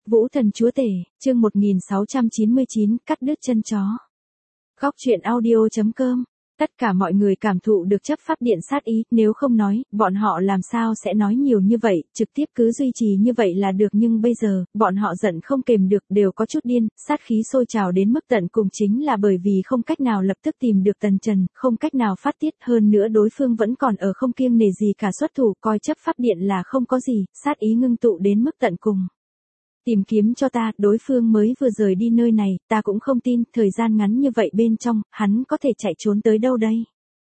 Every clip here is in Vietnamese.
Vũ thần chúa tể, chương 1699, cắt đứt chân chó. Góc truyện audio.com. Tất cả mọi người cảm thụ được chấp pháp điện sát ý, nếu không nói, bọn họ làm sao sẽ nói nhiều như vậy, trực tiếp cứ duy trì như vậy là được, nhưng bây giờ, bọn họ giận không kềm được, đều có chút điên, sát khí sôi trào đến mức tận cùng, chính là bởi vì không cách nào lập tức tìm được Tần Trần, không cách nào phát tiết, hơn nữa đối phương vẫn còn ở không kiêng nể gì cả xuất thủ, coi chấp pháp điện là không có gì, sát ý ngưng tụ đến mức tận cùng. Tìm kiếm cho ta, đối phương mới vừa rời đi nơi này, ta cũng không tin, thời gian ngắn như vậy bên trong, hắn có thể chạy trốn tới đâu đây.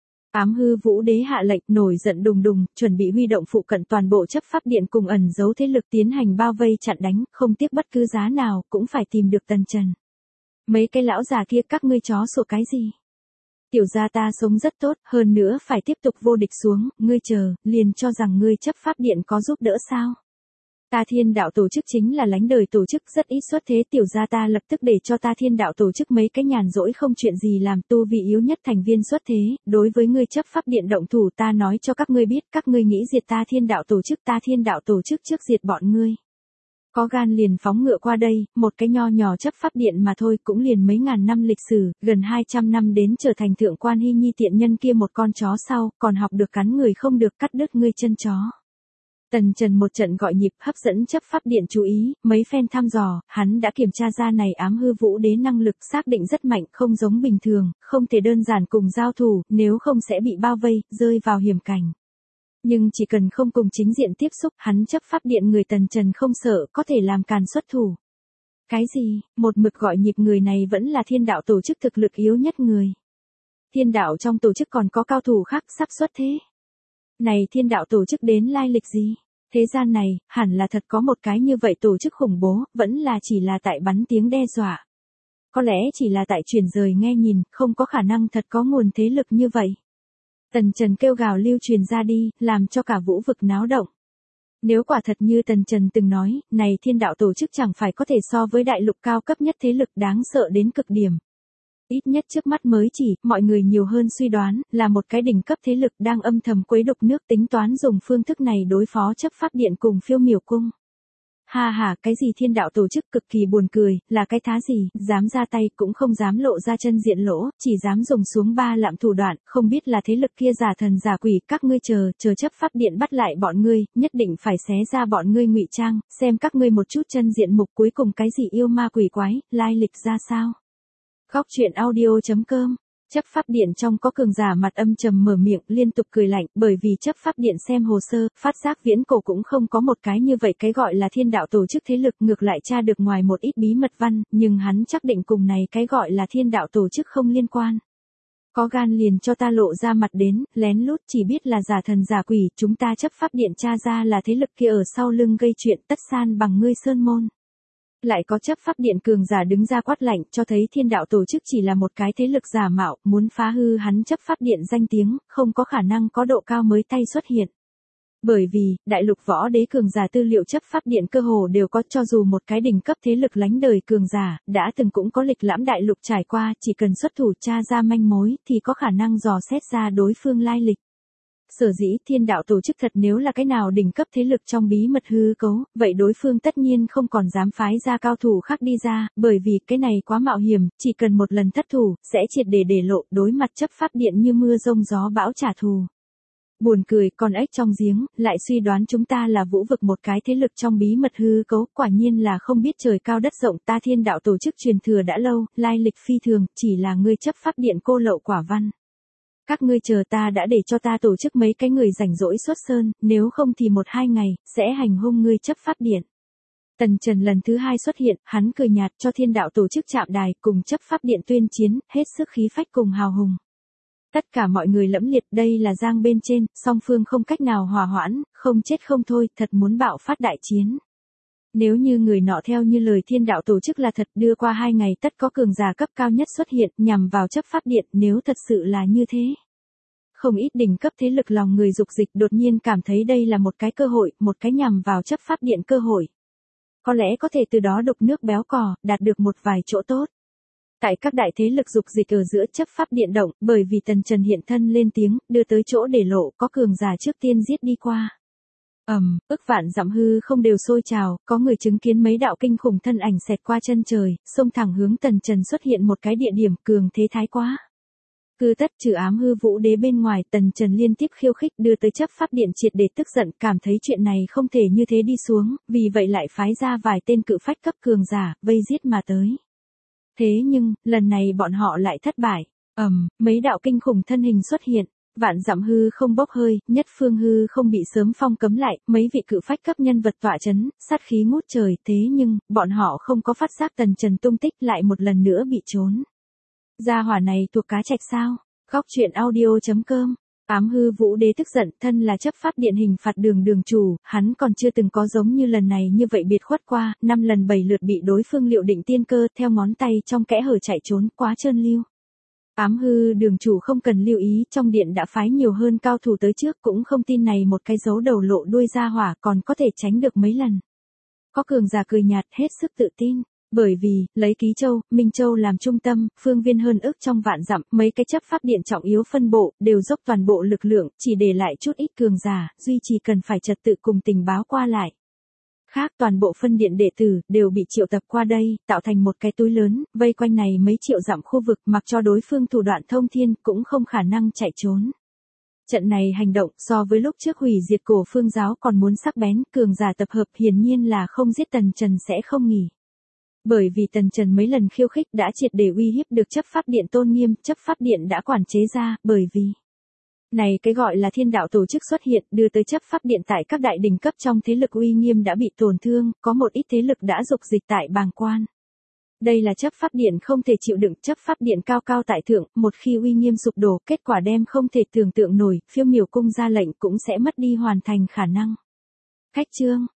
Ám hư vũ đế hạ lệnh, nổi giận đùng đùng, chuẩn bị huy động phụ cận toàn bộ chấp pháp điện cùng ẩn giấu thế lực tiến hành bao vây chặn đánh, không tiếc bất cứ giá nào, cũng phải tìm được Tần Trần. Mấy cái lão già kia các ngươi chó sủa cái gì? Tiểu gia ta sống rất tốt, hơn nữa phải tiếp tục vô địch xuống, ngươi chờ, liền cho rằng ngươi chấp pháp điện có giúp đỡ sao? Ta Thiên Đạo tổ chức chính là lánh đời tổ chức, rất ít xuất thế, tiểu gia ta lập tức để cho ta Thiên Đạo tổ chức mấy cái nhàn rỗi không chuyện gì làm, tu vị yếu nhất thành viên xuất thế, đối với ngươi chấp pháp điện động thủ, ta nói cho các ngươi biết, các ngươi nghĩ diệt ta Thiên Đạo tổ chức, ta Thiên Đạo tổ chức trước diệt bọn ngươi. Có gan liền phóng ngựa qua đây, một cái nho nhỏ chấp pháp điện mà thôi, cũng liền mấy ngàn năm lịch sử, gần 200 năm đến trở thành thượng quan Hy Nhi tiện nhân kia một con chó sau, còn học được cắn người không được, cắt đứt ngươi chân chó. Tần Trần một trận gọi nhịp, hấp dẫn chấp pháp điện chú ý, mấy phen thăm dò, hắn đã kiểm tra ra này ám hư vũ đế năng lực xác định rất mạnh, không giống bình thường, không thể đơn giản cùng giao thủ, nếu không sẽ bị bao vây, rơi vào hiểm cảnh. Nhưng chỉ cần không cùng chính diện tiếp xúc, hắn chấp pháp điện người Tần Trần không sợ, có thể làm càn xuất thủ. Cái gì, một mực gọi nhịp người này vẫn là Thiên Đạo tổ chức thực lực yếu nhất người. Thiên Đạo trong tổ chức còn có cao thủ khác sắp xuất thế. Này Thiên Đạo tổ chức đến lai lịch gì? Thế gian này, hẳn là thật có một cái như vậy tổ chức khủng bố, vẫn là chỉ là tại bắn tiếng đe dọa. Có lẽ chỉ là tại chuyển rời nghe nhìn, không có khả năng thật có nguồn thế lực như vậy. Tần Trần kêu gào lưu truyền ra đi, làm cho cả vũ vực náo động. Nếu quả thật như Tần Trần từng nói, này Thiên Đạo tổ chức chẳng phải có thể so với đại lục cao cấp nhất thế lực đáng sợ đến cực điểm. Ít nhất trước mắt mới chỉ, mọi người nhiều hơn suy đoán, là một cái đỉnh cấp thế lực đang âm thầm quấy đục nước, tính toán dùng phương thức này đối phó chấp pháp điện cùng Phiêu Miểu cung. Ha ha, cái gì Thiên Đạo tổ chức cực kỳ buồn cười, là cái thá gì, dám ra tay cũng không dám lộ ra chân diện lỗ, chỉ dám dùng xuống ba lạm thủ đoạn, không biết là thế lực kia giả thần giả quỷ, các ngươi chờ chấp pháp điện bắt lại bọn ngươi, nhất định phải xé ra bọn ngươi ngụy trang, xem các ngươi một chút chân diện mục cuối cùng cái gì yêu ma quỷ quái, lai lịch ra sao. Góc truyện audio.com. Chấp pháp điện trong có cường giả mặt âm trầm mở miệng liên tục cười lạnh, bởi vì chấp pháp điện xem hồ sơ, phát giác viễn cổ cũng không có một cái như vậy, cái gọi là Thiên Đạo tổ chức thế lực ngược lại tra được ngoài một ít bí mật văn, nhưng hắn chắc định cùng này cái gọi là Thiên Đạo tổ chức không liên quan. Có gan liền cho ta lộ ra mặt đến, lén lút chỉ biết là giả thần giả quỷ, chúng ta chấp pháp điện tra ra là thế lực kia ở sau lưng gây chuyện, tất san bằng ngươi sơn môn. Lại có chấp pháp điện cường giả đứng ra quát lạnh, cho thấy Thiên Đạo tổ chức chỉ là một cái thế lực giả mạo, muốn phá hư hắn chấp pháp điện danh tiếng, không có khả năng có độ cao mới tay xuất hiện. Bởi vì, đại lục võ đế cường giả tư liệu chấp pháp điện cơ hồ đều có, cho dù một cái đỉnh cấp thế lực lánh đời cường giả, đã từng cũng có lịch lãm đại lục trải qua, chỉ cần xuất thủ tra ra manh mối, thì có khả năng dò xét ra đối phương lai lịch. Sở dĩ Thiên Đạo tổ chức thật nếu là cái nào đỉnh cấp thế lực trong bí mật hư cấu, vậy đối phương tất nhiên không còn dám phái ra cao thủ khác đi ra, bởi vì cái này quá mạo hiểm, chỉ cần một lần thất thủ, sẽ triệt để lộ, đối mặt chấp pháp điện như mưa rông gió bão trả thù. Buồn cười, con ếch trong giếng, lại suy đoán chúng ta là vũ vực một cái thế lực trong bí mật hư cấu, quả nhiên là không biết trời cao đất rộng, ta Thiên Đạo tổ chức truyền thừa đã lâu, lai lịch phi thường, chỉ là ngươi chấp pháp điện cô lậu quả văn. Các ngươi chờ ta đã để cho ta tổ chức mấy cái người rảnh rỗi xuất sơn, nếu không thì 1-2 ngày, sẽ hành hung ngươi chấp pháp điện. Tần Trần lần thứ 2 xuất hiện, hắn cười nhạt cho Thiên Đạo tổ chức chạm đài, cùng chấp pháp điện tuyên chiến, hết sức khí phách cùng hào hùng. Tất cả mọi người lẫm liệt, đây là giang bên trên, song phương không cách nào hòa hoãn, không chết không thôi, thật muốn bạo phát đại chiến. Nếu như người nọ theo như lời Thiên Đạo tổ chức là thật, đưa qua 2 ngày tất có cường giả cấp cao nhất xuất hiện, nhằm vào chấp pháp điện, nếu thật sự là như thế. Không ít đỉnh cấp thế lực lòng người dục dịch đột nhiên cảm thấy đây là một cái cơ hội, một cái nhằm vào chấp pháp điện cơ hội. Có lẽ có thể từ đó đục nước béo cò, đạt được một vài chỗ tốt. Tại các đại thế lực dục dịch ở giữa chấp pháp điện động, bởi vì Tần Trần hiện thân lên tiếng, đưa tới chỗ để lộ, có cường giả trước tiên giết đi qua. Ức vạn dặm hư không đều sôi trào, có người chứng kiến mấy đạo kinh khủng thân ảnh xẹt qua chân trời, xông thẳng hướng Tần Trần xuất hiện một cái địa điểm cường thế thái quá. Cư tất trừ ám hư vũ đế bên ngoài, Tần Trần liên tiếp khiêu khích đưa tới chấp pháp điện triệt để tức giận, cảm thấy chuyện này không thể như thế đi xuống, vì vậy lại phái ra vài tên cự phách cấp cường giả, vây giết mà tới. Thế nhưng, lần này bọn họ lại thất bại. Mấy đạo kinh khủng thân hình xuất hiện, vạn dặm hư không bốc hơi, nhất phương hư không bị sớm phong cấm lại, mấy vị cự phách cấp nhân vật tọa chấn, sát khí ngút trời, thế nhưng, bọn họ không có phát giác Tần Trần tung tích lại một lần nữa bị trốn. Gia hỏa này thuộc cá trạch sao? Góc truyện audio.com. Ám hư vũ đế tức giận, thân là chấp pháp điện hình phạt đường chủ, hắn còn chưa từng có giống như lần này như vậy biệt khuất qua, 5 lần 7 lượt bị đối phương liệu định tiên cơ, theo ngón tay trong kẽ hở chạy trốn, quá trơn lưu. Ám hư đường chủ không cần lưu ý, trong điện đã phái nhiều hơn cao thủ tới trước, cũng không tin này một cái dấu đầu lộ đuôi ra hỏa còn có thể tránh được mấy lần. Có cường giả cười nhạt, hết sức tự tin. Bởi vì, lấy Ký Châu, Minh Châu làm trung tâm, phương viên hơn ức trong vạn dặm, mấy cái chấp pháp điện trọng yếu phân bộ, đều dốc toàn bộ lực lượng, chỉ để lại chút ít cường giả, duy trì cần phải trật tự cùng tình báo qua lại. Khác toàn bộ phân điện đệ tử, đều bị triệu tập qua đây, tạo thành một cái túi lớn, vây quanh này mấy triệu dặm khu vực, mặc cho đối phương thủ đoạn thông thiên, cũng không khả năng chạy trốn. Trận này hành động so với lúc trước hủy diệt cổ phương giáo còn muốn sắc bén, cường giả tập hợp hiển nhiên là không giết Tần Trần sẽ không nghỉ. Bởi vì Tần Trần mấy lần khiêu khích đã triệt để uy hiếp được chấp pháp điện tôn nghiêm, chấp pháp điện đã quản chế ra, bởi vì này cái gọi là thiên đạo tổ chức xuất hiện, đưa tới chấp pháp điện tại các đại đỉnh cấp trong thế lực uy nghiêm đã bị tổn thương, có một ít thế lực đã dục dịch tại bàng quan. Đây là chấp pháp điện không thể chịu đựng, chấp pháp điện cao cao tại thượng, một khi uy nghiêm sụp đổ, kết quả đem không thể tưởng tượng nổi, phiêu miểu cung ra lệnh cũng sẽ mất đi hoàn thành khả năng. Khách chương